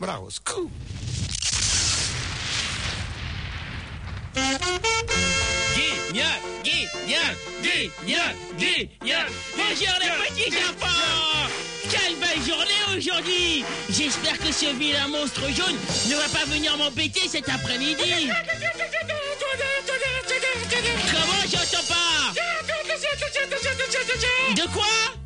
Bravo, scoop. Bonjour les petits enfants. Quelle belle journée aujourd'hui. J'espère que ce vilain monstre jaune ne va pas venir m'embêter cet après-midi. Comment? J'entends pas. De quoi?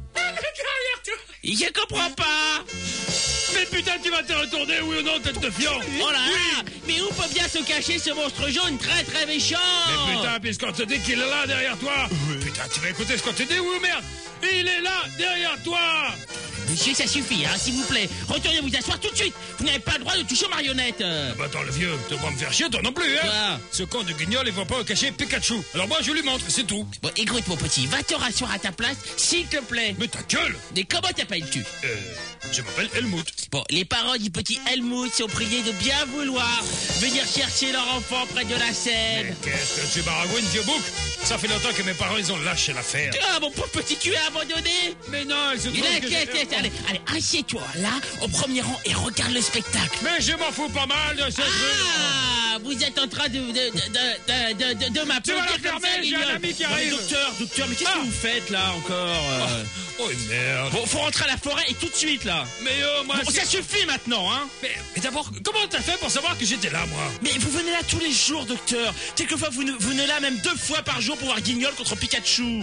Je comprends pas. Mais putain, tu vas te retourner, oui ou non, tête de fion? Oh là là. Mais où peut bien se cacher ce monstre jaune très très méchant? Mais putain, puisqu'on te dit qu'il est là derrière toi. Putain, tu vas écouter ce qu'on te dit, oui ou merde? Il est là derrière toi. Monsieur, ça suffit, s'il vous plaît. Retournez vous asseoir tout de suite. Vous n'avez pas le droit de toucher aux marionnettes. Bah attends, le vieux, tu vas me faire chier, toi non plus, hein? Quoi? Ce con de guignol, il va pas cacher Pikachu. Alors moi, je lui montre, c'est tout. Bon, écoute, mon petit, va te rasseoir à ta place, s'il te plaît. Mais ta gueule! Mais comment t'appelles-tu? Je m'appelle Helmut. Bon, les parents du petit Helmut sont priés de bien vouloir venir chercher leur enfant près de la Seine. Mais qu'est-ce que tu baragouines, vieux bouc? Ça fait longtemps que mes parents, ils ont lâché l'affaire. Ah, mon pauvre petit, tu es abandonné. Mais non, ils se trouvent que... Allez, assieds-toi là, au premier rang et regarde le spectacle. Mais je m'en fous pas mal de ce truc. Ah, vous êtes en train de m'applaudir. Tu vas la fermer, j'ai un ami qui arrive. Docteur, mais qu'est-ce que vous faites là encore Oh merde. Bon, faut rentrer à la forêt et tout de suite là. Mais moi... Bon, ça suffit maintenant, hein. Mais d'abord, comment t'as fait pour savoir que j'étais là, moi? Mais vous venez là tous les jours, docteur. Quelquefois, vous venez là même 2 fois par jour pour voir Guignol contre Pikachu.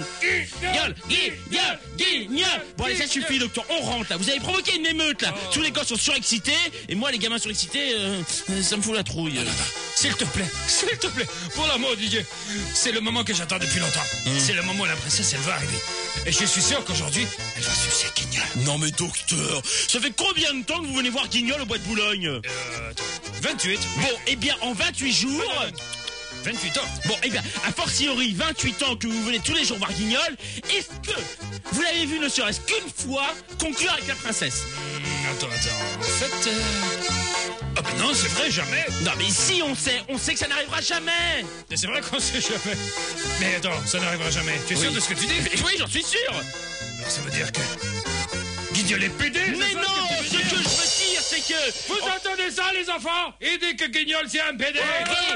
Guignol. Bon, allez, ça suffit, docteur. On rentre là. Vous avez provoqué une émeute là. Tous les gars sont surexcités. Et moi, les gamins surexcités, ça me fout la trouille. S'il te plaît, pour l'amour de Dieu, c'est le moment que j'attends depuis longtemps. C'est le moment où la princesse, elle va arriver. Et je suis sûr qu'aujourd'hui, elle va sucer Guignol. Non mais docteur, ça fait combien de temps que vous venez voir Guignol au bois de Boulogne? 28. Bon, eh bien, en 28 jours... 28 ans. Bon, eh bien, a fortiori, 28 ans que vous venez tous les jours voir Guignol, est-ce que vous l'avez vu ne serait-ce qu'une fois conclure avec la princesse? Attends. En fait... Ah ben non, c'est vrai, jamais. Non mais si, on sait que ça n'arrivera jamais. Mais c'est vrai qu'on sait jamais. Mais attends, ça n'arrivera jamais. Tu es sûr de ce que tu dis? Oui, j'en suis sûr. Alors ça veut dire que... Guignol est pédé. Mais non, ce que je veux dire, c'est que... Vous entendez ça, les enfants? Il dit que Guignol, c'est un pédé.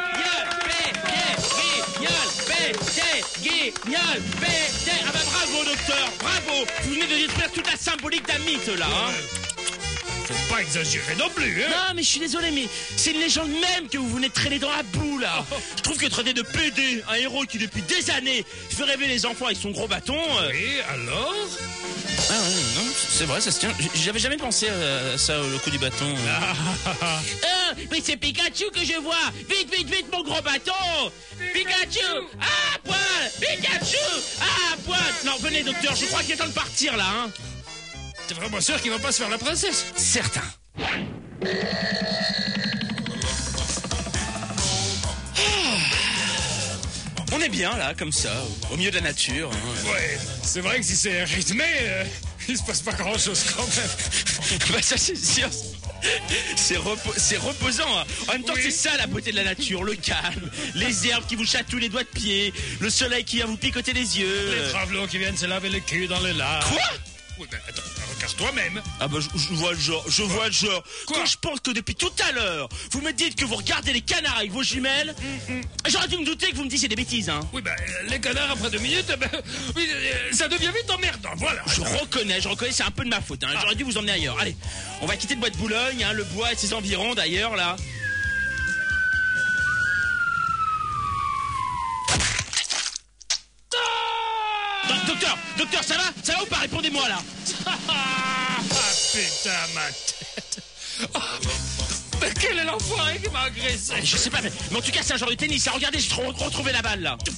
Guignol, pédé. Ah bah bravo, docteur, bravo. Vous venez de détruire toute la symbolique d'un mythe, là, hein. Faut pas exagérer non plus, hein. Non, mais je suis désolé, mais c'est une légende même que vous venez de traîner dans la boue, là. Je trouve que traiter de PD, un héros qui depuis des années fait rêver les enfants avec son gros bâton... Oui, alors? Ah ouais, non, c'est vrai, ça se tient. J'avais jamais pensé à ça, le coup du bâton. Mais c'est Pikachu que je vois. Vite, mon gros bâton. Pikachu, à poil. Pikachu, à poil. Non, venez, docteur, je crois qu'il est temps de partir, là, hein. T'es vraiment sûr qu'il va pas se faire la princesse? Certain. On est bien, là, comme ça, au milieu de la nature. Hein. Ouais, c'est vrai que si c'est rythmé, il se passe pas grand-chose quand même. Bah ça, c'est sûr. C'est reposant. Hein. En même temps, c'est ça la beauté de la nature, le calme, les herbes qui vous chatouillent les doigts de pied, le soleil qui vient vous picoter les yeux. Les travelots qui viennent se laver le cul dans le lac. Quoi? Oui, ben attends, regarde toi-même. Ah bah je vois le genre, vois le genre. Quoi? Quand je pense que depuis tout à l'heure, vous me dites que vous regardez les canards avec vos jumelles, j'aurais dû me douter que vous me disiez des bêtises, hein. Oui, ben les canards après 2 minutes, oui, ça devient vite emmerdant, voilà. Je reconnais, c'est un peu de ma faute, hein. J'aurais dû vous emmener ailleurs. Allez, on va quitter le bois de Boulogne, hein, le bois et ses environs d'ailleurs, là. Docteur, ça va ou pas? Répondez-moi là. Ah putain, ma tête. Oh, mais quel est l'enfoiré qui m'a agressé? Je sais pas, mais en tout cas c'est un genre de tennis. Regardez, je retrouvé la balle là.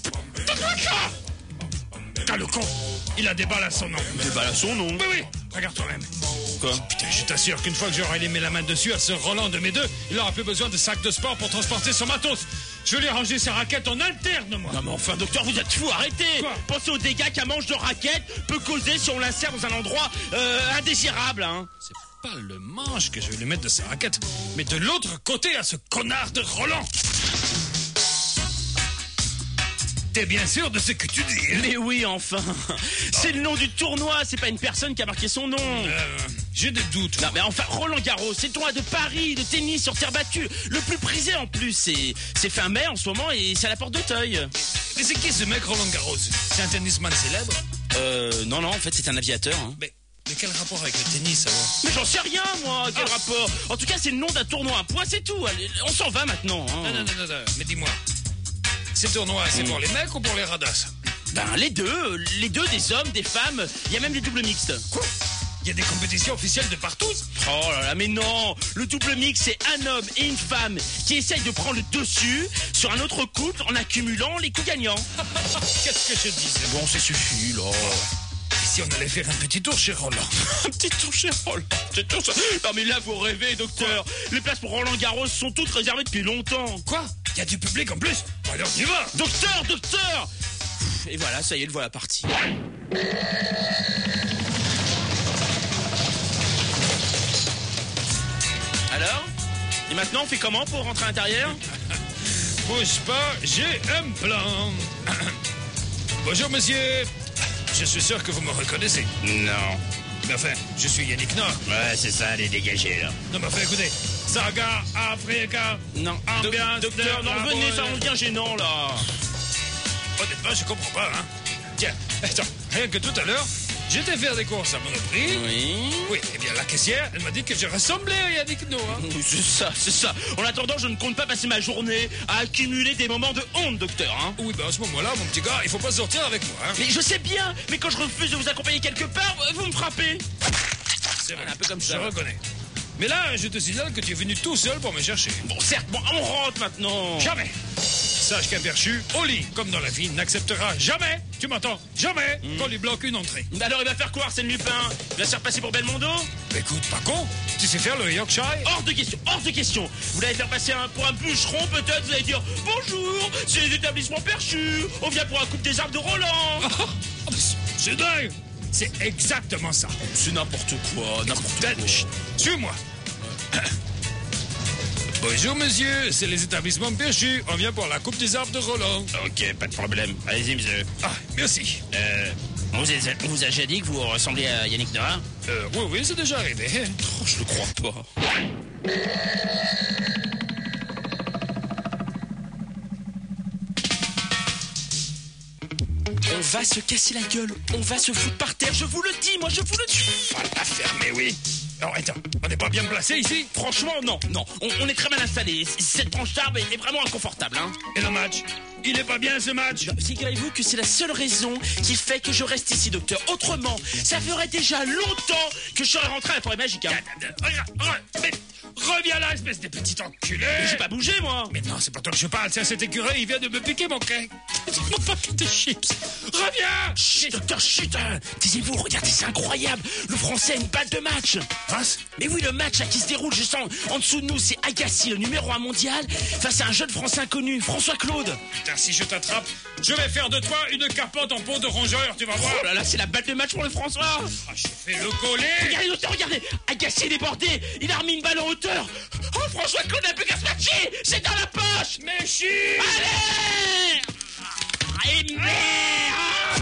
Putain, le con, il a des balles à son nom. Des balles à son nom? Oui, regarde toi-même. Quoi? Putain, je t'assure qu'une fois que j'aurai mis la main dessus à ce Roland de mes deux, il aura plus besoin de sacs de sport pour transporter son matos. Je vais lui ranger ses raquettes en interne, moi. Non mais enfin, docteur, vous êtes fou, arrêtez. Quoi? Pensez aux dégâts qu'un manche de raquette peut causer si on l'insère dans un endroit indésirable, hein. C'est pas le manche que je vais lui mettre de sa raquette, mais de l'autre côté à ce connard de Roland. T'es bien sûr de ce que tu dis, hein? Mais oui, enfin. C'est le nom du tournoi, c'est pas une personne qui a marqué son nom. J'ai des doutes. Non mais enfin, Roland Garros, c'est le tournoi de Paris, de tennis sur terre battue. Le plus prisé en plus, c'est fin mai en ce moment et c'est à la porte d'Auteuil. Mais c'est qui ce mec Roland Garros? C'est un tennisman célèbre? Non, en fait c'est un aviateur. Hein. Mais quel rapport avec le tennis alors? Mais j'en sais rien moi, quel rapport? En tout cas c'est le nom d'un tournoi, un point c'est tout. Allez, on s'en va maintenant. Hein. Non, mais dis-moi, ces tournois c'est pour les mecs ou pour les radasses? Ben les deux des hommes, des femmes, il y a même des doubles mixtes. Quoi? Il y a des compétitions officielles de partout? Oh là là, mais non! Le double mix, c'est un homme et une femme qui essayent de prendre le dessus sur un autre couple en accumulant les coups gagnants. Qu'est-ce que je disais? Bon, ça suffit, là. Et si on allait faire un petit tour chez Roland? Un petit tour chez Roland? Non mais là, vous rêvez, docteur. Les places pour Roland Garros sont toutes réservées depuis longtemps. Quoi? Il y a du public en plus? Alors on y va! Docteur! Et voilà, ça y est, le voilà parti. Alors? Et maintenant, on fait comment pour rentrer à l'intérieur? Bouge pas, j'ai un plan. Bonjour, monsieur. Je suis sûr que vous me reconnaissez. Non. Mais enfin, je suis Yannick Noir. Ouais, c'est ça, allez, dégagez, là. Non, mais enfin, écoutez. Saga Africa. Non, Ambiance docteur, de non, la revenez, ça bonne. devient gênant, là. Honnêtement, je comprends pas, hein. Tiens, attends, rien que tout à l'heure, j'étais faire des courses à Monoprix. Oui. Oui, eh bien, la caissière, elle m'a dit que je ressemblais à Yannick Noah. C'est ça. En attendant, je ne compte pas passer ma journée à accumuler des moments de honte, docteur, hein. Oui, ben à ce moment-là, mon petit gars, il faut pas sortir avec moi, hein. Mais je sais bien, mais quand je refuse de vous accompagner quelque part, vous me frappez. C'est vrai, Un peu comme je ça. reconnais. Mais là, je te signale que tu es venu tout seul pour me chercher. Bon, certes, bon, on rentre maintenant. Jamais. Sache qu'un perchu, au lit, comme dans la vie, n'acceptera jamais, tu m'entends, jamais, qu'on lui bloque une entrée. Alors il va faire quoi, Arsène Lupin? Il va se faire passer pour Belmondo? Écoute, pas con, tu sais faire le Yorkshire? Hors de question. Vous l'allez faire passer pour un bûcheron, peut-être? Vous allez dire bonjour, c'est les établissements perchus. On vient pour un coupe des arbres de Roland. C'est dingue. C'est exactement ça. C'est n'importe quoi. Chut, suis-moi. Bonjour monsieur, c'est les établissements perchus. On vient pour la coupe des arbres de Roland. Ok, pas de problème. Allez-y, monsieur. Ah, merci. On vous a déjà dit que vous ressemblez à Yannick Noah? Oui, c'est déjà arrivé. Oh, je le crois pas. On va se casser la gueule, on va se foutre par terre, je vous le dis, moi je vous le dis. Va la fermer, oui. Non, attends, on n'est pas bien placé ici? Franchement, non. On est très mal installé. Cette tranche d'arbre est vraiment inconfortable, hein. Et le match? Il est pas bien ce match? Figurez-vous que c'est la seule raison qui fait que je reste ici, docteur. Autrement, ça ferait déjà longtemps que je serais rentré à la forêt magique, hein. Mais reviens là, espèce de petit enculé! J'ai pas bougé, moi. Mais non, c'est pas toi que je parle, c'est à cet écureuil, il vient de me piquer mon crack. Mon paquet de chips. Reviens! Chut, docteur, chut. Taisez-vous, regardez, c'est incroyable. Le français a une balle de match. Face? Mais oui, le match là, qui se déroule juste en dessous de nous, c'est Agassi, le numéro 1 mondial, face à un jeune français inconnu, François Claude. Putain, si je t'attrape, je vais faire de toi une capote en peau de rongeur, tu vas voir. Oh là là, c'est la balle de match pour le François. Ah, je fais le coller. Regardez, docteur, regardez. Agassi est débordé. Il a remis une balle en hauteur. Oh, François Claude n'a plus qu'à se matcher. C'est dans la poche. Mais chut! Allez! Et merde!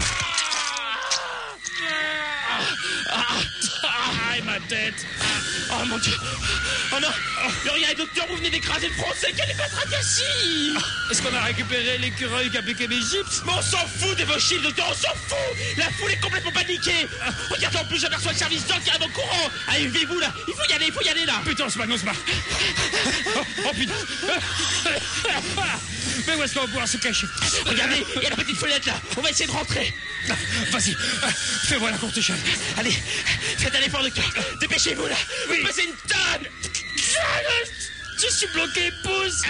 Aïe, ma tête. Oh mon Dieu! Oh non! Mais regardez, docteur, vous venez d'écraser le français, quel est votre Agassi? Est-ce qu'on a récupéré l'écureuil qui a piqué mes chips? Mais on s'en fout des vos chiffres, docteur, on s'en fout! La foule est complètement paniquée! Regardez, en plus, j'aperçois le service doc qui arrive en courant! Allez, levez-vous là! Il faut y aller là! Putain, on se bat. Oh putain! Mais où est-ce qu'on va pouvoir se cacher? Regardez, il y a la petite fenêtre là! On va essayer de rentrer! Vas-y, fais-moi la courte échelle. Allez, faites un effort, docteur! Dépêchez-vous là! Oui. Vous passez une tonne! Je suis bloqué, pouce!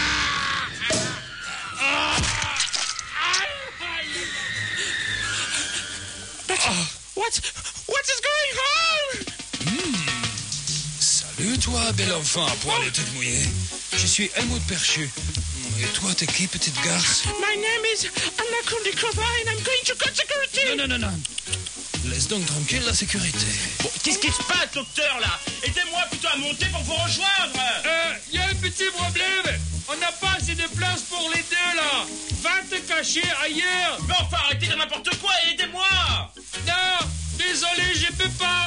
What is going on? Salut toi, bel enfant à poil et toute mouillée. Je suis Helmut Perchu. Et toi, t'es qui, petite garce? My name is Anna Kundikova and I'm going to call security! Non. Laisse donc tranquille la sécurité. Bon, qu'est-ce qui se passe, docteur, là? Aidez-moi plutôt à monter pour vous rejoindre! Y a un petit problème. On n'a pas assez de place pour pour les deux, là. Va te cacher ailleurs. Mais enfin, arrêtez de n'importe quoi et aidez-moi. Non, désolé, je peux pas.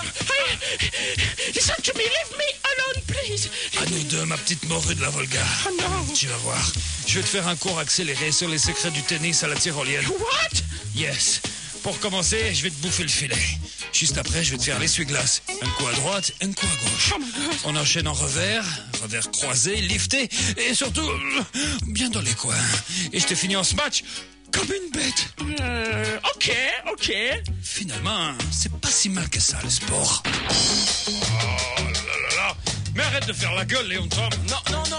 Listen to me, leave me alone, please. À nous deux, ma petite morue de la Volga. Oh non. Tu vas voir. Je vais te faire un cours accéléré sur les secrets du tennis à la tyrolienne. What? Yes. Pour commencer, je vais te bouffer le filet. Juste après, je vais te faire l'essuie-glace. Un coup à droite, un coup à gauche. Oh my God. On enchaîne en revers croisé, lifté, et surtout, bien dans les coins. Et je te finis en smash comme une bête. Ok. Finalement, c'est pas si mal que ça, le sport. Oh là. Mais arrête de faire la gueule, Léon Tom. Non.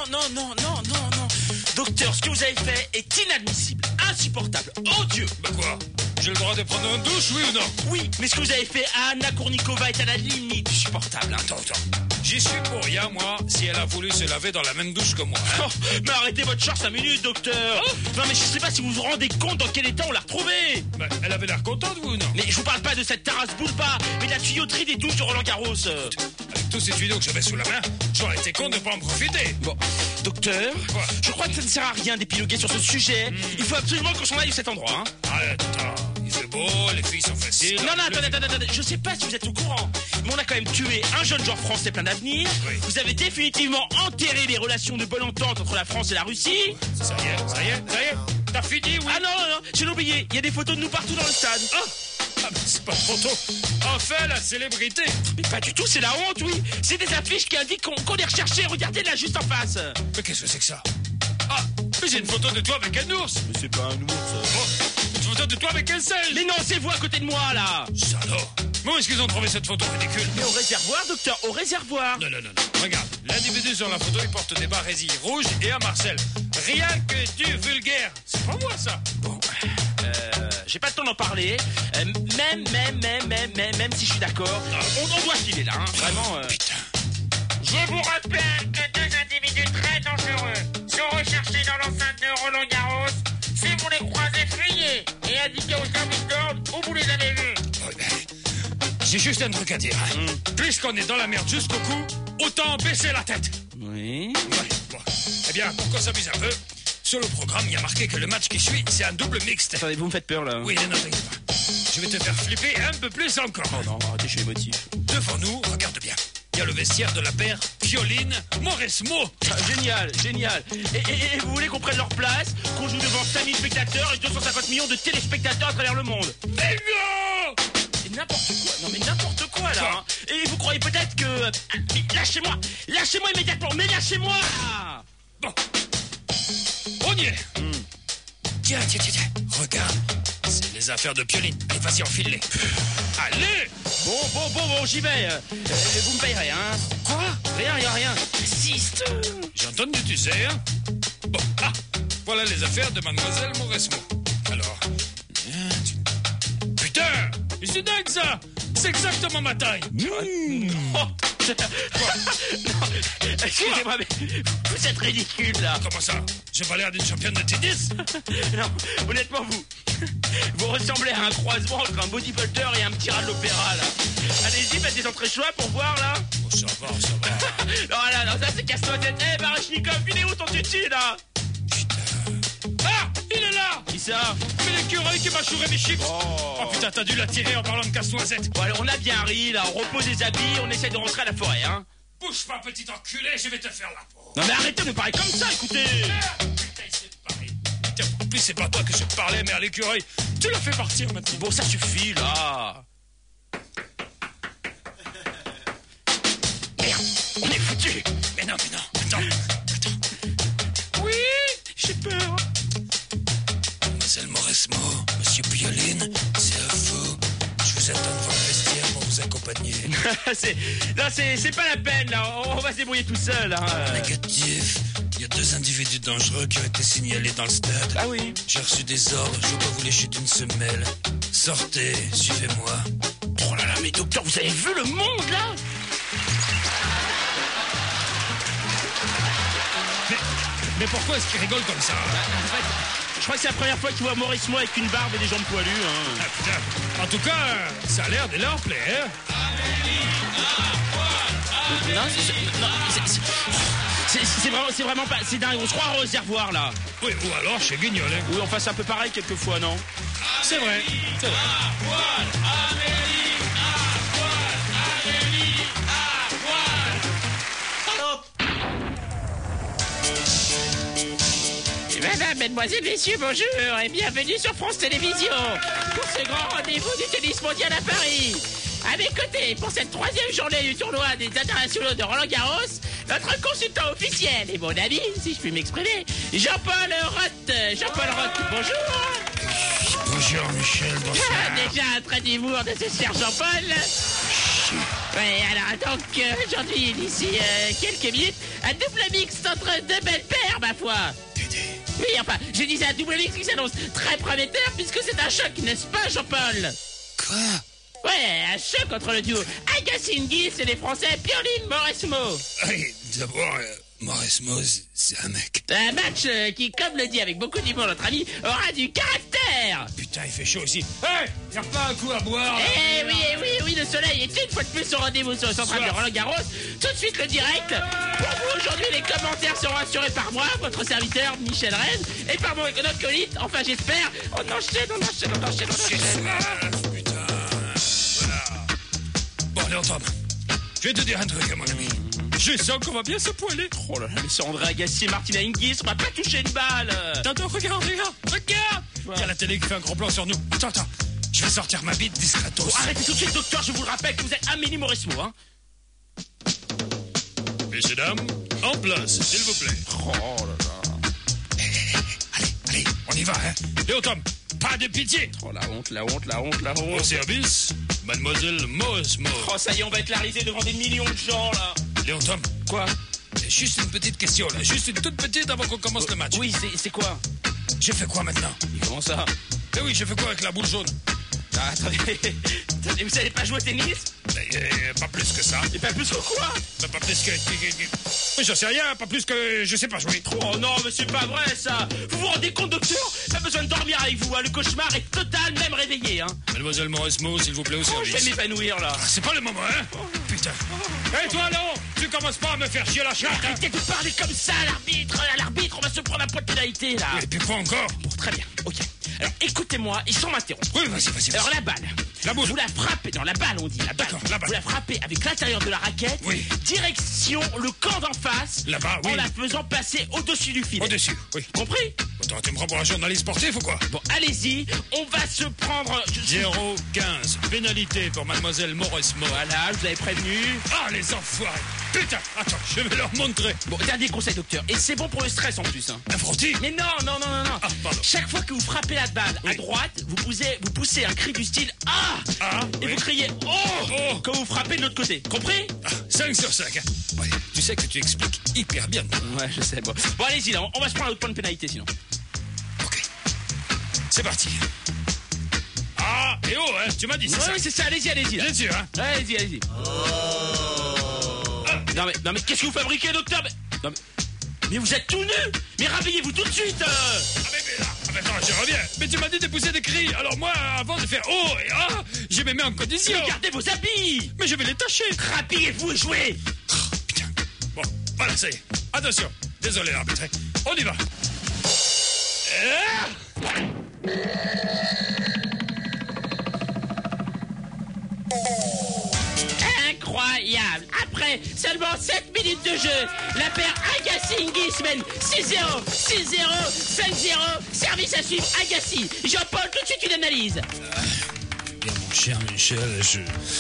Docteur, ce que vous avez fait est inadmissible, insupportable, odieux. Bah quoi? J'ai le droit de prendre une douche, oui ou non? Oui, mais ce que vous avez fait à Anna Kournikova est à la limite du supportable. Hein. Attends. J'y suis pour rien, moi, si elle a voulu se laver dans la même douche que moi. Hein. Oh, mais arrêtez votre char 5 minutes, docteur. Non, mais je sais pas si vous vous rendez compte dans quel état on l'a retrouvée. Bah, elle avait l'air contente, vous ou non? Mais je vous parle pas de cette Taras Bulba, mais de la tuyauterie des douches de Roland Garros. Avec tous ces tuyaux que j'avais sous la main, j'aurais été con de pas en profiter. Bon, docteur, quoi? Je crois que ça ne sert à rien d'épiloguer sur ce sujet. Il faut absolument qu'on s'en aille de cet endroit. Hein. Arrête, attends. Il fait beau, les filles sont faciles. Non, attendez. Je sais pas si vous êtes au courant, mais on a quand même tué un jeune joueur français plein d'avenir. Oui. Vous avez définitivement enterré les relations de bonne entente entre la France et la Russie. Ça y est. T'as fini, oui? Ah non, j'ai oublié. Il y a des photos de nous partout dans le stade. Ah, mais c'est pas de photo. Enfin, la célébrité. Mais pas du tout, c'est la honte, oui. C'est des affiches qui indiquent qu'on est recherché. Regardez là, juste en face. Mais qu'est-ce que c'est que ça? Ah, mais j'ai une photo de toi avec un ours. Mais c'est pas un ours. Une photo de toi avec un singe. Mais non, c'est vous à côté de moi, là. Salaud. Mais où est-ce qu'ils ont trouvé cette photo ridicule? Mais au réservoir, docteur, au réservoir. Non. Regarde, l'individu sur la photo, il porte des barésilles rouges et un Marcel. Rien que du vulgaire. C'est pas moi, ça. Bon, j'ai pas le temps d'en parler. Même si je suis d'accord, on doit filer là, hein. Vraiment. Putain. Je vous rappelle que deux individus très dangereux sont recherchés dans l'enceinte de Roland Garros. Si vous les croisez, fuyez et indiquez au service d'ordre où vous les avez vus. J'ai juste un truc à dire. Puisqu'on est dans la merde jusqu'au cou, autant baisser la tête. Oui. Ouais, bon. Eh bien, pour qu'on s'amuse un peu, sur le programme, il y a marqué que le match qui suit, c'est un double mixte. Attendez, vous me faites peur là. Oui, non, t'inquiète pas. Je vais te faire flipper un peu plus encore. Oh non, arrêtez, je suis émotif. Devant nous, regarde bien. Il y a le vestiaire de la paire Pioline-Mauresmo. Ah, génial. Et vous voulez qu'on prenne leur place, qu'on joue devant 5000 spectateurs et 250 millions de téléspectateurs à travers le monde? Bingo! C'est n'importe quoi là. Hein. Et vous croyez peut-être que... Lâchez-moi immédiatement, mais lâchez-moi. Bon. On y est. Tiens. Regarde. C'est les affaires de Pioline. Allez, vas-y, enfile-les. Allez! Bon, j'y vais. Vous me payerez, hein. Quoi? Rien. Assiste. J'ai entendu, tu sais, hein? Bon, voilà les affaires de mademoiselle Mauresmo. Alors... Putain! Mais c'est dingue, ça! C'est exactement ma taille! Non, excusez-moi, mais vous êtes ridicule, là. Comment ça? J'ai pas l'air d'une championne de tennis? Non, honnêtement, vous ressemblez à un croisement entre un bodybuilder et un petit rat de l'opéra, là. Allez-y, faites des entrées choix pour voir, là. Oh, ça va. Non, ça c'est casse-toi-tête. Baryshnikov, il est où ton tutu, là? Ah! Il est là! Qui ça? C'est l'écureuil qui m'a chouré mes chips! Oh putain, t'as dû l'attirer en parlant de casse-noisette! Bon, alors, on a bien ri, là, on repose les habits, on essaie de rentrer à la forêt, hein. Bouge pas, petit enculé, je vais te faire la peau! Non, mais arrêtez de me parler comme ça, écoutez! Putain, il s'est parlé! Putain, en plus, c'est pas toi que je parlais, mais à l'écureuil! Tu l'as fait partir maintenant! Bon, ça suffit, là! Merde, on est foutus! Mais non, attends! Oui, j'ai peur! Mademoiselle Mauresmo, monsieur Pioline, c'est à vous. Je vous attends devant le vestiaire pour vous accompagner. c'est pas la peine, là. On va se débrouiller tout seul, hein. Négatif. Il y a 2 individus dangereux qui ont été signalés dans le stade. Ah oui? J'ai reçu des ordres, je veux pas vous lécher d'une semelle. Sortez, suivez-moi. Oh là là, mais docteur, vous avez vu le monde, là? Mais pourquoi est-ce qu'il rigole comme ça? En fait, je crois que c'est la première fois qu'il voit Maurice Moi avec une barbe et des jambes poilues. Hein. Ah, putain. En tout cas, ça a l'air de leur plaire. Non, C'est vraiment pas... C'est dingue, on se croit au réservoir, là. Oui, ou alors chez Guignol, hein. Oui, on fasse un peu pareil quelquefois, non? C'est vrai, c'est vrai. Madame, mesdemoiselles, messieurs, bonjour et bienvenue sur France Télévisions pour ce grand rendez-vous du tennis mondial à Paris. À mes côtés, pour cette 3e journée du tournoi des internationaux de Roland-Garros, notre consultant officiel et mon ami, si je puis m'exprimer, Jean-Paul Roth. Jean-Paul Roth, bonjour. Bonjour Michel, bonsoir. Déjà un trait d'humour de ce cher Jean-Paul. Ouais, alors donc aujourd'hui, d'ici quelques minutes, un double mix entre deux belles paires, ma foi. Oui, enfin, je disais un double mix qui s'annonce très prometteur puisque c'est un choc, n'est-ce pas, Jean-Paul? Quoi? Ouais, un choc entre le duo Agassi-Nguys et les Français Pioline-Mauresmo. Hey, d'abord, Mauresmo, c'est un mec. Un match qui, comme le dit avec beaucoup d'humour notre ami, aura du caractère. Putain, il fait chaud aussi. Hey, y'a pas un coup à boire là? Oui, le soleil est une fois de plus au rendez-vous sur le central de Roland-Garros. Tout de suite le direct. Pour vous aujourd'hui, les commentaires seront assurés par moi, votre serviteur Michel Rennes, et par mon acolyte, enfin j'espère. On enchaîne. Putain, voilà. Bon, allez, Tom, je vais te dire un truc, mon ami. Je sens qu'on va bien se poiler. Oh là là, mais c'est André Agassi et Martina Hingis, on va pas toucher une balle. Attends, regarde. Ouais. Il y a la télé qui fait un gros plan sur nous. Attends. Je vais sortir ma bite discretos. Arrêtez tout de suite, docteur, je vous le rappelle que vous êtes Amélie Mauresmo, hein. Messieurs, dames, en place, s'il vous plaît. Oh là là. Allez, on y va, hein. Léo Tom, pas de pitié. Oh la honte. Au service, mademoiselle Mauresmo. Oh ça y est, on va être larisé devant des millions de gens, là. Léo Tom. Quoi? Juste une petite question, là. Juste une toute petite avant qu'on commence le match. Oui, c'est quoi? J'ai fait quoi maintenant? Comment ça? Eh oui, j'ai fait quoi avec la boule jaune? Ah, attendez, vous savez pas jouer au tennis? Pas plus que ça. Et pas plus que quoi? Pas plus que... Oui, j'en sais rien, pas plus que je sais pas jouer. Oh non, mais c'est pas vrai, ça. Vous vous rendez compte, docteur? Pas besoin de dormir avec vous, hein. Le cauchemar est total, même réveillé, hein. Mademoiselle Mauresmo, s'il vous plaît, au service. Je vais m'épanouir, là. C'est pas le moment, hein? Putain. Hé, toi, Léon, tu commences pas à me faire chier la chatte, hein? Arrêtez de parler comme ça à l'arbitre. À l'arbitre, on va se prendre un point de pénalité, là. Et puis quoi encore? Bon, très bien, ok. Alors, écoutez-moi, et sans m'interrompre. Oui, vas-y. Alors, la balle. La boule. Vous la frappez, non, la balle, on dit, la balle. D'accord, la balle. Vous la frappez avec l'intérieur de la raquette. Oui. Direction le camp d'en face. Là-bas, oui. En la faisant passer au-dessus du filet. Au-dessus, oui. Compris? Attends, tu me prends pour un journaliste sportif ou quoi? Bon, allez-y, on va se prendre... 0-15, pénalité pour mademoiselle Mauresmo. Voilà, je vous avais prévenu. Ah, les enfoirés. Putain, attends, je vais leur montrer. Bon, dernier conseil, docteur. Et c'est bon pour le stress en plus, hein. Un frottis? Mais non. Ah, pardon. Chaque fois que vous frappez la balle à droite, vous poussez un cri du style « Ah !» Et oui. vous criez « Oh !» quand vous frappez de l'autre côté. Compris? 5 sur 5. Hein. Ouais, tu sais que tu expliques hyper bien. Ouais, je sais. Bon, allez-y, là, on va se prendre un autre point de pénalité, sinon. Ok. C'est parti. Ah, et oh, hein, tu m'as dit, c'est ça? Oui, c'est ça. Allez-y, là. Bien sûr, hein? Allez-y. Non, mais qu'est-ce que vous fabriquez, docteur? Mais vous êtes tout nu! Mais rhabillez-vous tout de suite! Mais attends, je reviens. Mais tu m'as dit de pousser des cris. Alors moi, avant de faire oh et ah, je me mets en condition. Mais gardez vos habits! Mais je vais les tâcher. Rhabillez-vous et jouez! Oh, putain. Bon, voilà, ça y est. Attention. Désolé, l'arbitre. On y va. Incroyable! Après seulement 7 minutes de jeu, la paire Agassi-Nguys mène 6-0, 6-0, 5-0. Service à suivre, Agassi. Jean-Paul, tout de suite une analyse. Bien, mon cher Michel, je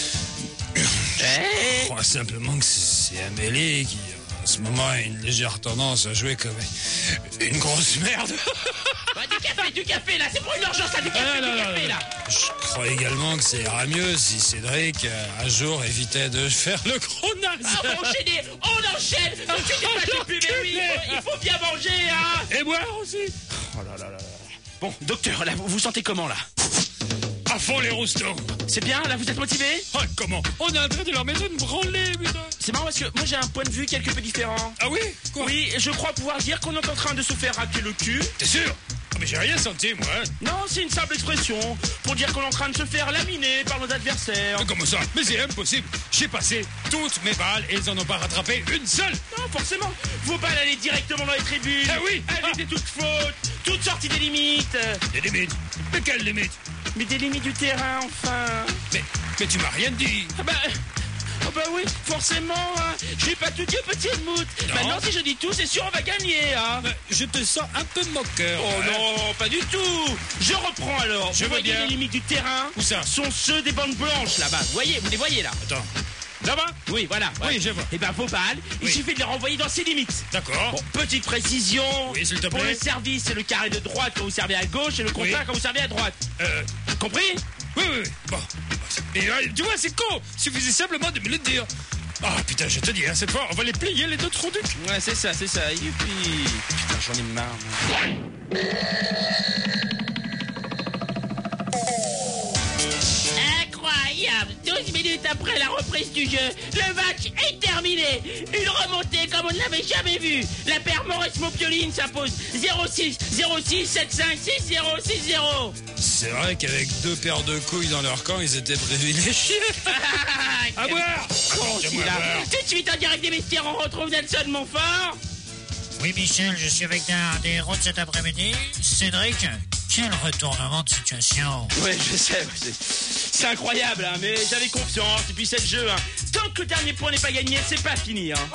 crois simplement que c'est Amélie qui, en ce moment, a une légère tendance à jouer comme une grosse merde. Bah, du café, là, c'est pour une urgence, là, du café, là. Je crois également que ça ira mieux si Cédric, un jour, évitait de faire le gros naze. Ah, on enchaîne. Tout de suite, mais oui, il faut bien manger, hein. Et boire aussi. Oh là. Bon, docteur, là, vous vous sentez comment, là? À fond les roustons. C'est bien, là, vous êtes motivé? Oh, comment? On est en train de leur mettre une branlée, putain. C'est marrant parce que moi j'ai un point de vue quelque peu différent. Ah oui? Quoi? Oui, je crois pouvoir dire qu'on est en train de se faire raquer le cul. T'es sûr? Mais j'ai rien senti, moi. Non, c'est une simple expression pour dire qu'on est en train de se faire laminer par nos adversaires. Mais comment ça? Mais c'est impossible. J'ai passé toutes mes balles et ils en ont pas rattrapé une seule. Non, forcément. Vos balles allaient directement dans les tribunes. Ah oui. Elles étaient toutes fautes, toutes sorties des limites. Des limites? Mais quelles limites? Mais des limites du terrain, enfin. Mais tu m'as rien dit. Ah bah oui, forcément, hein. J'ai pas tout dit au petit Helmut. Maintenant, si je dis tout, c'est sûr, on va gagner, hein. Je te sens un peu moqueur. Oh non, pas du tout. Je reprends alors. Je vous vois voyez bien. les limites du terrain? Où ça? Sont ceux des bandes blanches, là-bas. Vous les voyez, là? Attends. Là-bas? Oui, voilà. Ouais. Oui, je vois. Et ben vos balles, il suffit de les renvoyer dans ces limites. D'accord. Bon, petite précision. Oui, s'il te Pour plaît. le service, c'est le carré de droite quand vous servez à gauche et le contraire quand vous servez à droite. Compris? Oui. Bon. Et tu vois, c'est con. Suffisait simplement de me le dire. Ah putain, je te dis, hein, cette fois, on va les plier les deux tronducs. Ouais, c'est ça. Youpi. Putain, j'en ai marre. Moi. Incroyable. 12 minutes après la reprise du jeu, le match est terminé. Une remontée comme on ne l'avait jamais vue. La paire Maurice-Montpioline s'impose 0-6, 0-6, 7-5, 6-0, 6-0. C'est vrai qu'avec deux paires de couilles dans leur camp, ils étaient privilégiés. À boire. Con, celui-là. Tout de suite en direct des vestiaires, on retrouve Nelson Montfort. Oui, Michel, je suis avec un des héros de cet après-midi. Cédric, quel retournement de situation. Ouais, je sais. C'est incroyable, hein, mais j'avais confiance. Et puis c'est le jeu. Hein. Tant que le dernier point n'est pas gagné, c'est pas fini. Hein.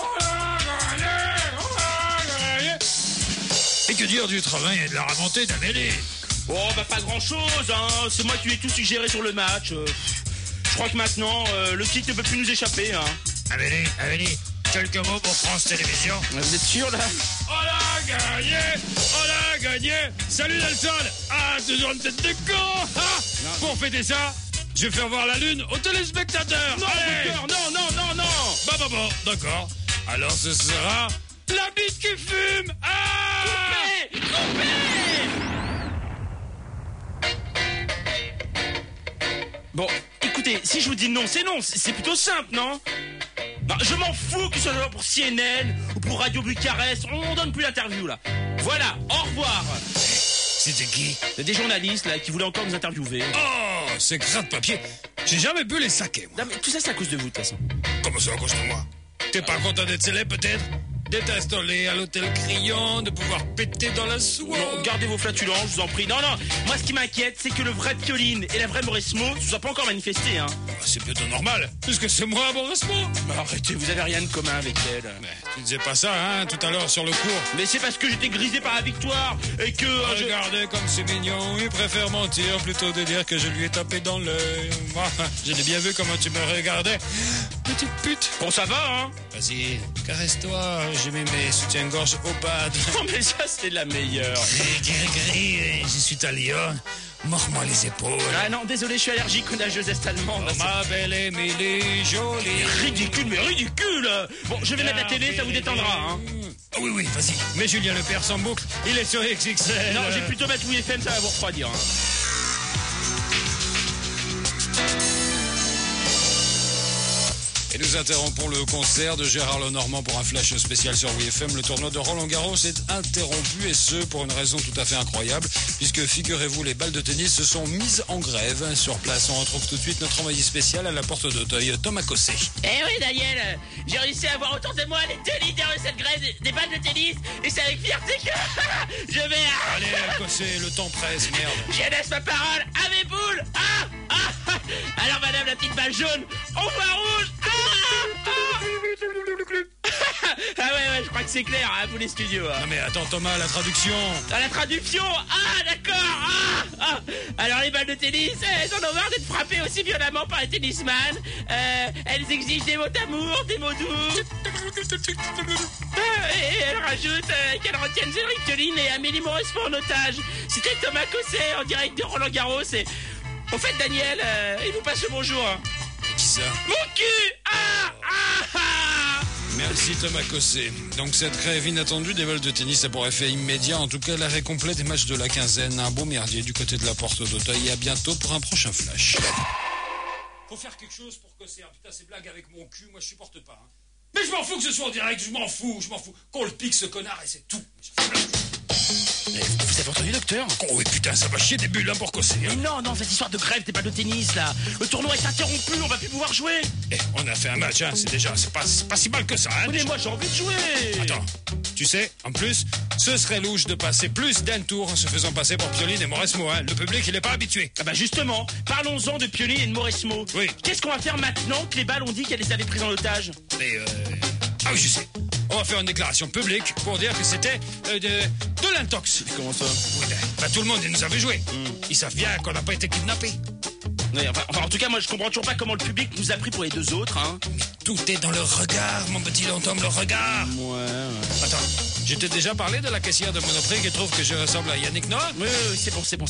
Et que dire du travail et de la remontée d'Amélie? Oh, bah pas grand-chose. Hein. C'est moi qui lui ai tout suggéré sur le match. Je crois que maintenant, le kick ne peut plus nous échapper. Hein. Amélie, quelques mots pour France Télévisions. Vous êtes sûr, là? On a gagné. Salut Nelson. Ah, toujours une tête de con. Pour fêter ça, je vais faire voir la lune aux téléspectateurs. Non, allez. non. Bon, d'accord. Alors ce sera la bite qui fume. Coupez. Bon, écoutez, si je vous dis non, c'est plutôt simple, non? Bah, je m'en fous que ce soit pour CNN ou pour Radio Bucarest, on donne plus l'interview là. Voilà, au revoir. C'était qui? C'est des journalistes là qui voulaient encore nous interviewer. Oh, c'est gras de papier. J'ai jamais pu les saquer, moi. Non mais tout ça c'est à cause de vous de toute façon. Comment ça, à cause de moi? T'es pas content d'être célèbre, peut-être? D'être installé à l'hôtel Crillon, de pouvoir péter dans la soie. Non, gardez vos flatulences, je vous en prie. Non, moi ce qui m'inquiète, c'est que le vrai Pioline et la vraie Mauresmo ne se soient pas encore manifestés, hein. C'est plutôt normal, puisque c'est moi, Mauresmo. Mais arrêtez, vous avez rien de commun avec elle. Mais tu disais pas ça, hein, tout à l'heure sur le cours. Mais c'est parce que j'étais grisé par la victoire et que... Regardez comme c'est mignon, il préfère mentir plutôt de dire que je lui ai tapé dans l'œil. Moi, je l'ai bien vu comment tu me regardais. Petite pute. Bon, ça va, hein. Vas-y, caresse-toi, j'ai mis mes soutiens-gorge au pad. Non, mais ça, c'est la meilleure. Gris, je suis italien. Mords-moi les épaules. Ah non, désolé, je suis allergique aux nageuses est-allemandes. Oh, ma belle Émilie, jolie. Ridicule, mais ridicule. Bon, je vais mettre la télé, ça vous détendra, hein. Oui, vas-y. Mais Julien Lepers sans boucle, il est sur XXL. Non, j'ai plutôt mettre WFM, ça va vous refroidir, hein. Et nous interrompons le concert de Gérard Lenormand pour un flash spécial sur WFM. Le tournoi de Roland-Garros est interrompu et ce, pour une raison tout à fait incroyable, puisque figurez-vous, les balles de tennis se sont mises en grève. Sur place, on retrouve tout de suite notre envoyé spécial à la porte d'Auteuil, Thomas Cossé. Eh oui, Daniel, j'ai réussi à avoir autour de moi les deux leaders de cette grève des balles de tennis et c'est avec fierté que je vais... Allez, Cossé, le temps presse, merde. Je laisse ma parole à mes boules. Alors, madame la petite balle jaune, on voit rouge. Ah ouais, je crois que c'est clair, hein, vous les studios. Hein. Non mais attends Thomas, la traduction. La traduction. D'accord. Alors les balles de tennis, elles en ont marre d'être frappées aussi violemment par les tennisman. Elles exigent des mots d'amour, des mots doux. Et elles rajoutent qu'elles retiennent Cédric Pioline et Amélie Mauresmo en otage. C'était Thomas Cosset en direct de Roland Garros et... Au fait, Daniel, il vous passe le bonjour. Qui ça? Mon cul. Merci Thomas Cossé. Donc cette grève inattendue des balles de tennis a pour effet immédiat, en tout cas l'arrêt complet des matchs de la quinzaine. Un beau merdier du côté de la porte d'Auteuil et à bientôt pour un prochain flash. Faut faire quelque chose pour Cossé. Putain, ces blagues avec mon cul, moi je supporte pas. Hein. Mais je m'en fous que ce soit en direct, je m'en fous. Qu'on le pique ce connard et c'est tout. Mais vous avez entendu, docteur? Oh oui, putain, ça va chier des bulles, hein, pour cosser. Mais non, cette histoire de grève des balles de tennis, là. Le tournoi est interrompu, on va plus pouvoir jouer. Eh, on a fait un match, hein, c'est pas si mal que ça, hein. Mais moi, j'ai envie de jouer. Attends, tu sais, en plus, ce serait louche de passer plus d'un tour en se faisant passer pour Pioline et Mauresmo, hein. Le public, il est pas habitué. Ah bah justement, parlons-en de Pioline et de Mauresmo. Oui. Qu'est-ce qu'on va faire maintenant que les balles ont dit qu'elles les avaient prises en otage? Mais ah oui, je sais. On va faire une déclaration publique pour dire que c'était de l'intox. Comment ça? Oui, bah, tout le monde, ils nous avait joué. Ils savent bien qu'on n'a pas été kidnappés. Ouais, enfin, en tout cas, moi, je comprends toujours pas comment le public nous a pris pour les deux autres, hein. Tout est dans le regard, mon petit Lantôme, le regard. Ouais. Attends, je t'ai déjà parlé de la caissière de Monoprix qui trouve que je ressemble à Yannick Noah? Oui, c'est bon.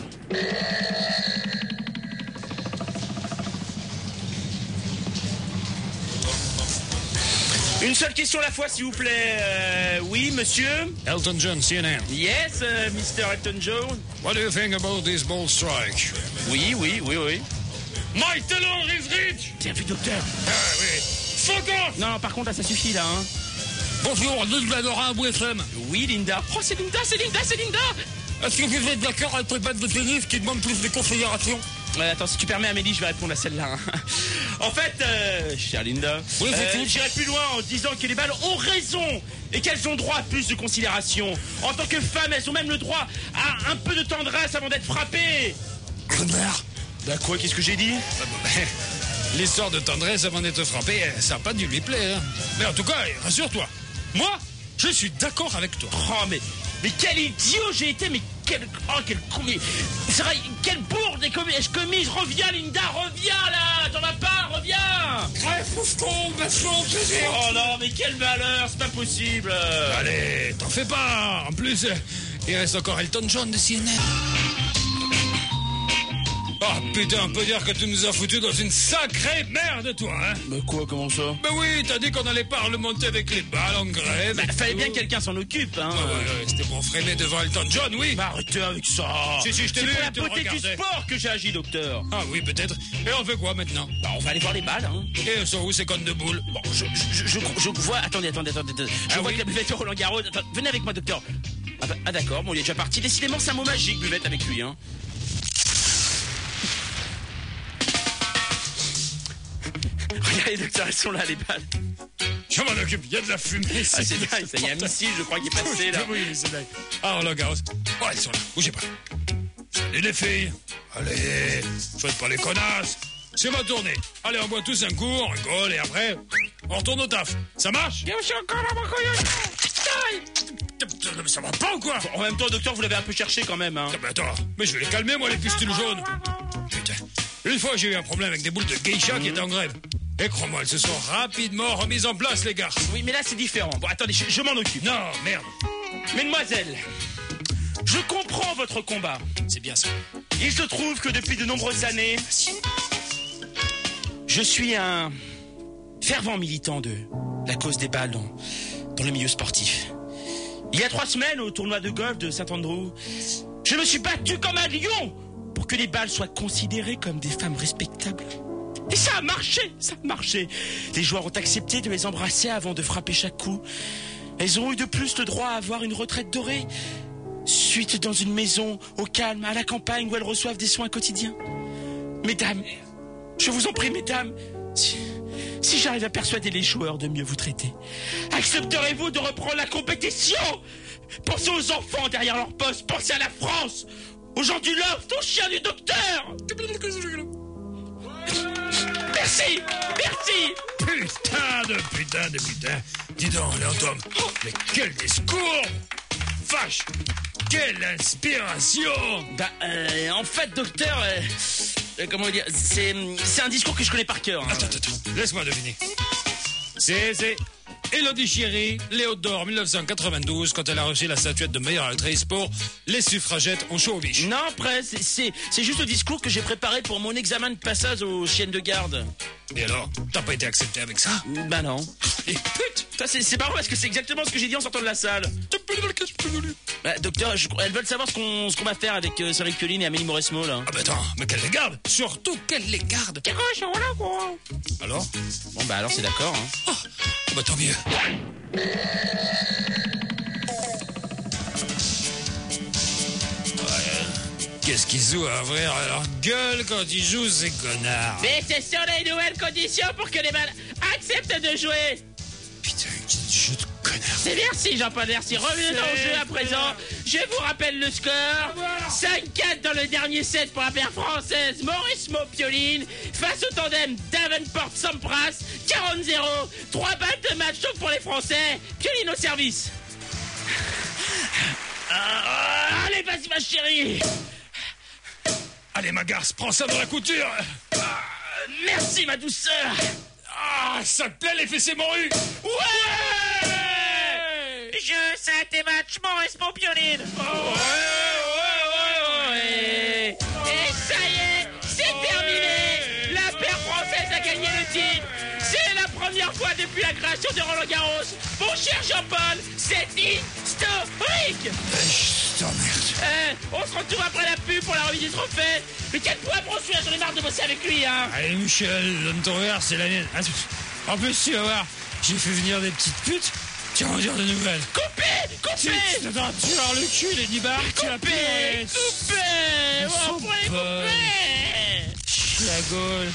Une seule question à la fois, s'il vous plaît. Oui, monsieur? Elton John, CNN. Yes, Mr. Elton John. What do you think about this bold strike? Oui. My Taylor is rich! Tiens, vu, docteur. Ah oui. Fuck off! Non, par contre, là, ça suffit, là, hein. Bonjour, Linda Laura, WFM. Oui, Linda. Oh, c'est Linda. Est-ce que vous êtes d'accord avec les balles de tennis qui demandent plus de considération? Attends, si tu permets, Amélie, je vais répondre à celle-là. Hein. En fait, chère Linda, Oui, j'irai plus loin en disant que les balles ont raison et qu'elles ont droit à plus de considération. En tant que femmes, elles ont même le droit à un peu de tendresse avant d'être frappées. Connard. Bah quoi, qu'est-ce que j'ai dit? L'histoire de tendresse avant d'être frappé, ça n'a pas dû lui plaire. Hein. Mais en tout cas, rassure-toi, moi, je suis d'accord avec toi. Oh, mais quel idiot j'ai été, mais quel commis. C'est vrai, quelle bourde ai-je commis. Reviens, Linda, reviens là. T'en vas pas, reviens. Oh non, mais quel malheur, c'est pas possible. Allez, t'en fais pas. En plus, il reste encore Elton John de CNN. Oh putain, on peut dire que tu nous as foutus dans une sacrée merde, toi, hein. Mais quoi, comment ça? Ben oui, t'as dit qu'on allait pas remonter avec les balles en grève. Bah, fallait bien que quelqu'un s'en occupe, hein. Ouais, c'était pour freiner devant Elton John, oui. Bah, arrêtez avec ça. Si, je t'ai vu, c'est tu pour me la beauté du regardais. sport que j'ai agi, docteur. Ah oui, peut-être. Et on fait quoi maintenant? Bah, on va aller voir les balles, hein. Et elles sont où ces connes de boules? Bon, je vois... Attendez. Je vois oui. que la buvette Roland Garros... Attends, venez avec moi, docteur. Ah d'accord, bon, il est déjà parti. Décidément, c'est un mot magique, buvette, avec lui, hein. Regardez, docteur, elles sont là, les balles. Je m'en occupe, il y a de la fumée. Ah, c'est dingue, ça y est, un missile, je crois, qui est passé, là. Oui, c'est dingue. Ah, Roland Garros. Oh, elles sont là, bougez pas. Salut les filles. Allez, faites pas les connasses. C'est ma tournée. Allez, on boit tous un coup, on rigole, et après, on retourne au taf. Ça marche? Ça va pas ou quoi? En même temps, docteur, vous l'avez un peu cherché quand même, hein. Ah, mais attends, mais je vais les calmer, moi, les pustules jaunes. Putain, une fois, j'ai eu un problème avec des boules de geisha qui étaient en grève. Et crois-moi, elles se sont rapidement remises en place, les gars. Oui, mais là, c'est différent. Bon, attendez, je m'en occupe. Non, merde. Mesdemoiselles, je comprends votre combat. C'est bien ça. Il se trouve que depuis de nombreuses années, je suis un fervent militant de la cause des balles dans le milieu sportif. Il y a 3 semaines, au tournoi de golf de Saint-Andrew, je me suis battu comme un lion pour que les balles soient considérées comme des femmes respectables. Et ça a marché. Les joueurs ont accepté de les embrasser avant de frapper chaque coup. Elles ont eu de plus le droit à avoir une retraite dorée, suite dans une maison au calme, à la campagne, où elles reçoivent des soins quotidiens. Mesdames, je vous en prie, mesdames, si j'arrive à persuader les joueurs de mieux vous traiter, accepterez-vous de reprendre la compétition? Pensez aux enfants derrière leur poste, pensez à la France, aux gens du loft, aux chiens du docteur. Merci. Putain. Dis donc, Léon-Tom, mais quel discours! Vache! Quelle inspiration! Bah, en fait, docteur, comment dire, c'est un discours que je connais par cœur. Hein. Attends, laisse-moi deviner. C'est Élodie Chéry, Léo d'Or 1992, quand elle a reçu la statuette de meilleure actrice pour Les suffragettes ont chaud au biche. Non, presque, c'est juste le discours que j'ai préparé pour mon examen de passage aux chiennes de garde. Et alors, t'as pas été accepté avec ça? Bah non. Et pute! Ça, c'est marrant parce que c'est exactement ce que j'ai dit en sortant de la salle. Bah, docteur, elles veulent savoir ce qu'on va faire avec Cyril Pioline et Amélie Mauresmo, là. Ah bah attends, mais qu'elle les garde! Surtout qu'elle les garde! Alors? Bon, bah alors c'est d'accord, hein. Oh, bah tant mieux. qu'est-ce qu'ils ont à ouvrir leur gueule quand ils jouent, ces connards? Mais c'est sur les nouvelles conditions pour que les balles acceptent de jouer. Putain, quel jeu de connard. C'est merci Jean-Paul, merci. Revenons au jeu à présent. Je vous rappelle le score. 5-4 dans le dernier set pour la paire française Mauresmo Pioline face au tandem Davenport-Sampras. 40-0. 3 balles de match sauf pour les Français. Pioline au service. Allez, vas-y ma chérie. Allez, ma garce, prends ça dans la couture. Merci ma douceur. Ah, ça te plaît les fessées morues? Ouais. Jeu 5 et match, Mauresmo Pioline. Et ça y est, c'est terminé. La paire française a gagné le titre. C'est la première fois depuis la création de Roland Garros. Mon cher Jean-Paul, c'est historique. Je t'emmerde. On se retrouve après la pub pour la remise du trophée. Mais quel poids pour celui-là, j'en ai marre de bosser avec lui, hein. Allez, Michel, donne ton verre, c'est la mienne. En plus, tu vas voir, j'ai fait venir des petites putes. Tu vas en dire de nouvelles. Coupé. Tu vas avoir le cul, les 10 barres. Tu vas payer. Coupé. La gaule.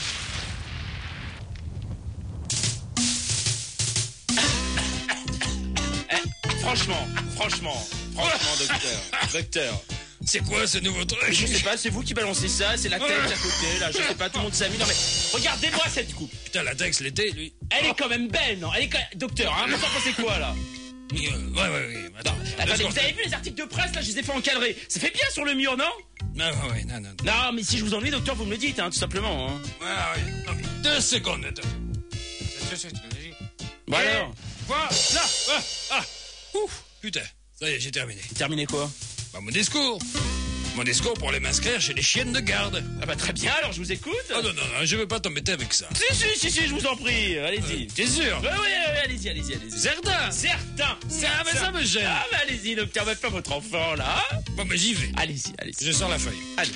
Franchement, docteur. C'est quoi ce nouveau truc? Je sais pas, c'est vous qui balancez ça, c'est la tête à côté, là, je sais pas, tout le monde s'amuse. Non mais, regardez-moi cette coupe. Putain, la Tex l'été, lui. Elle est quand même belle, non? Elle est quand même... Docteur, hein, vous en pensez quoi, là? Ouais. Attends, attendez, vous avez vu les articles de presse, là, je les ai fait encadrer. Ça fait bien sur le mur, non? Non. Non, mais si je vous ennuie, docteur, vous me le dites, hein, tout simplement, hein. Ouais. Non, mais 2 secondes, attends. Bon alors? Voilà, là. Ouf, putain, ça y est, j'ai terminé. Terminé quoi? Bah, mon discours pour aller m'inscrire chez les chiennes de garde. Ah bah très bien, alors je vous écoute. Oh non, je veux pas t'embêter avec ça. Si, je vous en prie, allez-y. T'es sûr? Oui, allez-y. Certain. Mais ça me gêne. Ah bah allez-y, docteur, pas votre enfant, là. Bon, mais j'y vais. Allez-y. Je sors la feuille. Allez.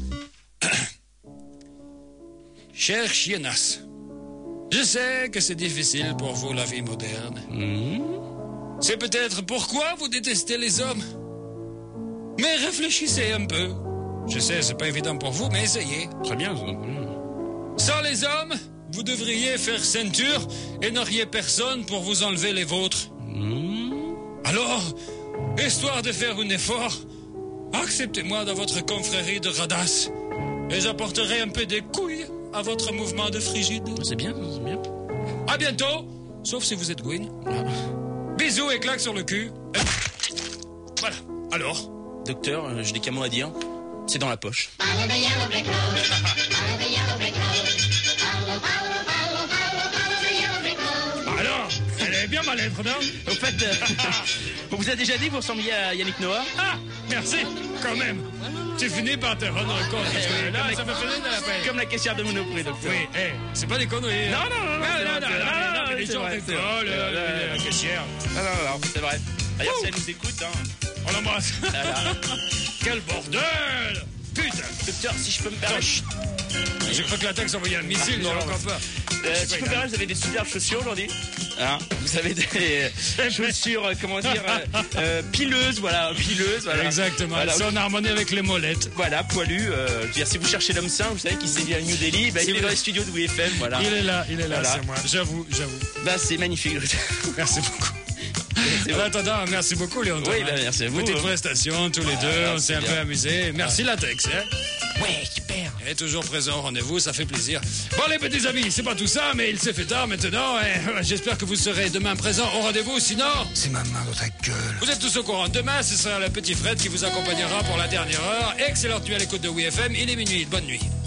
Chère chiennasse, je sais que c'est difficile pour vous la vie moderne. C'est peut-être pourquoi vous détestez les hommes. Mais réfléchissez un peu. Je sais, c'est pas évident pour vous, mais essayez. Très bien. Sans les hommes, vous devriez faire ceinture et n'auriez personne pour vous enlever les vôtres. Alors, histoire de faire un effort, acceptez-moi dans votre confrérie de radasses et j'apporterai un peu des couilles à votre mouvement de frigide. C'est bien. À bientôt, sauf si vous êtes Gwyn. Bisous et claques sur le cul. Voilà. Alors? Docteur, j'ai des qu'un mot à dire. C'est dans la poche. Alors, elle est bien ma lettre, non? Au fait, on vous a déjà dit que vous ressembliez à Yannick Noah? Ah, merci, quand même. Tu finis par te rendre compte. Parce que là, ça me fait de la peine. Comme la caissière de Monoprix, docteur. Oui, c'est pas des conneries. Non, les gens d'école, la caissière. Non, c'est vrai. D'ailleurs, si elle nous écoute, hein. On l'embrasse. Quel bordel! Putain! Docteur, si je peux me permettre. J'ai cru que la Tex envoyait un missile, non, encore pas. Si je peux me permettre, vous avez des superbes chaussures aujourd'hui. Hein, vous avez des chaussures, pileuses, voilà. Exactement, voilà. Elles sont en harmonie avec les molettes. Voilà, poilues. Je veux dire, si vous cherchez l'homme sain, vous savez qu'il sévit à New Delhi, il est dans les studios de WFM, voilà. Il est là, voilà. C'est moi, j'avoue. Bah, c'est magnifique. Merci beaucoup. En attendant, merci beaucoup, Léon. Oui, merci à vous. Petite prestation, tous les deux, on s'est un peu amusés. Merci, Latex. Ouais, super. Et toujours présent au rendez-vous, ça fait plaisir. Bon, les petits amis, c'est pas tout ça, mais il s'est fait tard maintenant. Et j'espère que vous serez demain présents au rendez-vous. Sinon, c'est ma main dans ta gueule. Vous êtes tous au courant. Demain, ce sera le petit Fred qui vous accompagnera pour la dernière heure. Excellente nuit à l'écoute de WFM. Il est minuit. Bonne nuit.